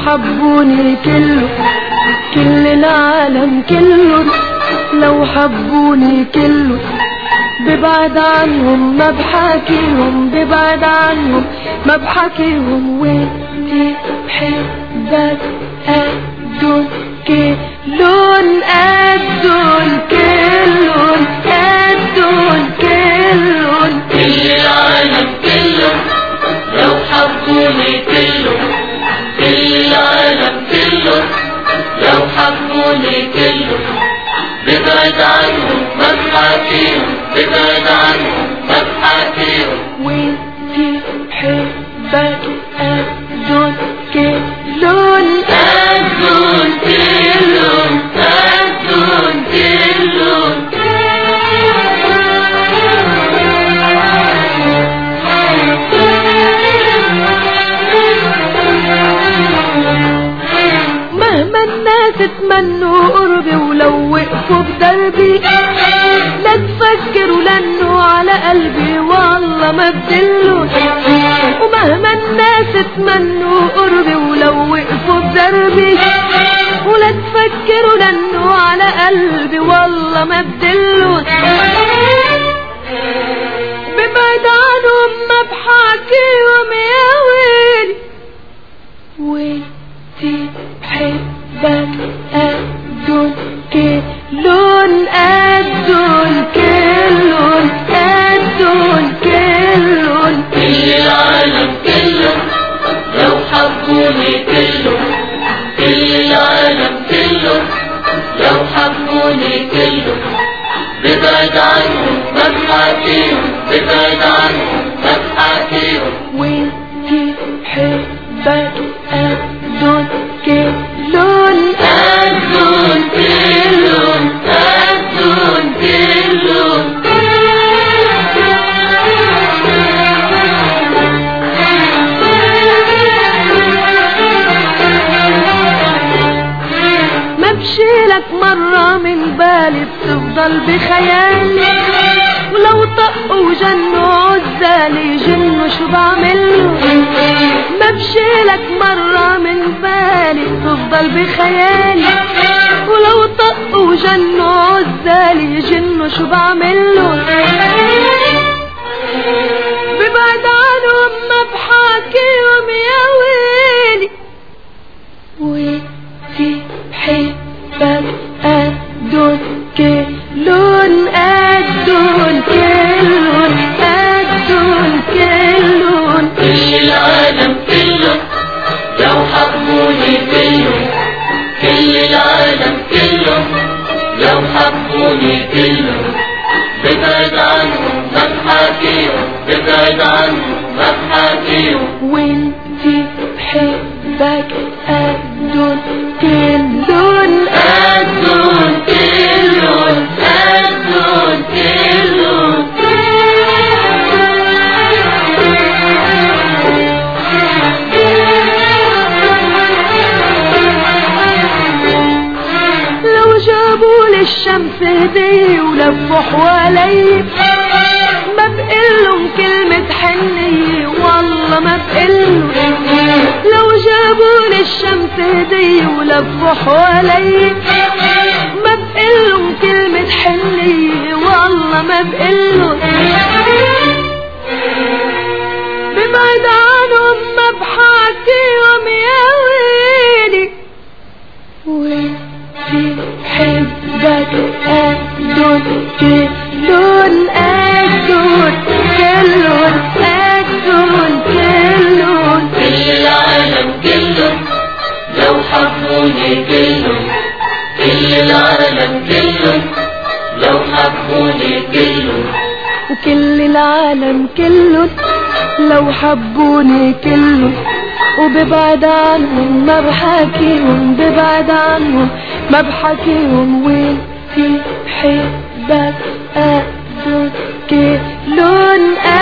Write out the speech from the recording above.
حبوني كله كل العالم كله، لو حبوني كله ببعد عنهم ما بحاكيهم، ببعد عنهم ما بحاكيهم. وانتي بحبك قدون كلون قدون كلون قدون كلون، كل العالم كله لو حبوني كله، كل العالم كله لو حبوني كله ببعد عنهم ما بحاكيهم، ببعد عنهم ما بحاكيهم. وانتي بحبك قدون كلون قدون كلون قدون كلون. مهما الناس اتمنوا قربي ولو وقفوا بدربي، لا تفكروا لانه على قلبي والله ما بدلوا. ومهما الناس اتمنوا قربي ولو وقفوا بدربي، ولا تفكروا لانه على قلبي والله ما بدلوا. ببعد عنهم ما بحاكيهم يا ويلي، وانتي بحبك قدون كلون قدون كلون قدون كلون، كل العالم كله لو حبوني كله، كل العالم كله لو حبوني كله ببعد عنهم ما بحاكيهم، ببعد عنهم ما بحاكيهم. وانتي بحبك قدون كلون قدون كلون قدون كلون. ما بشيلك مرة من بالي بتفضل بخيالي، ولو طقوا وجنوا عزالي جنوا شو بعمله. ما بشيلك مرة من بالي بتفضل بخيالي، ولو طقوا وجنوا عزالي جنوا شو بعمله. ببعد عنهم ما بحاكيهم يا ويلي، وانتي بحبك قدون كلون قدون كلون قدون كلون. كل العالم كله لو حبوني كله، كل العالم كله لو حبوني كله ببعد عنهم ما بحاكيهم، ببعد عنهم ما بحاكيهم. وانتي بحبك قدون كلون قدون كلون قدون كلون. لو جابوا الشمس هدية ولفوا حوالي، ما بقلهم كلمة حنية والله ما بقلهم. لو جابوا الشمس هدية ولفوا حوالي، ما بقلهم كلمة حنية والله ما بقلهم. ببعد عنهم ما بحاكيهم يا ويلي، وانتي بحبك قدون كلون قدون كلون قدون كلون. كل العالم كله لو حبوني كله، كل العالم كله لو حبوني كله. وكل العالم كله لو حبوني كله، وببعد عنهم ما بحاكيهم، ببعد عنهم ما بحاكيهم. وانتي بحبك قدون كلون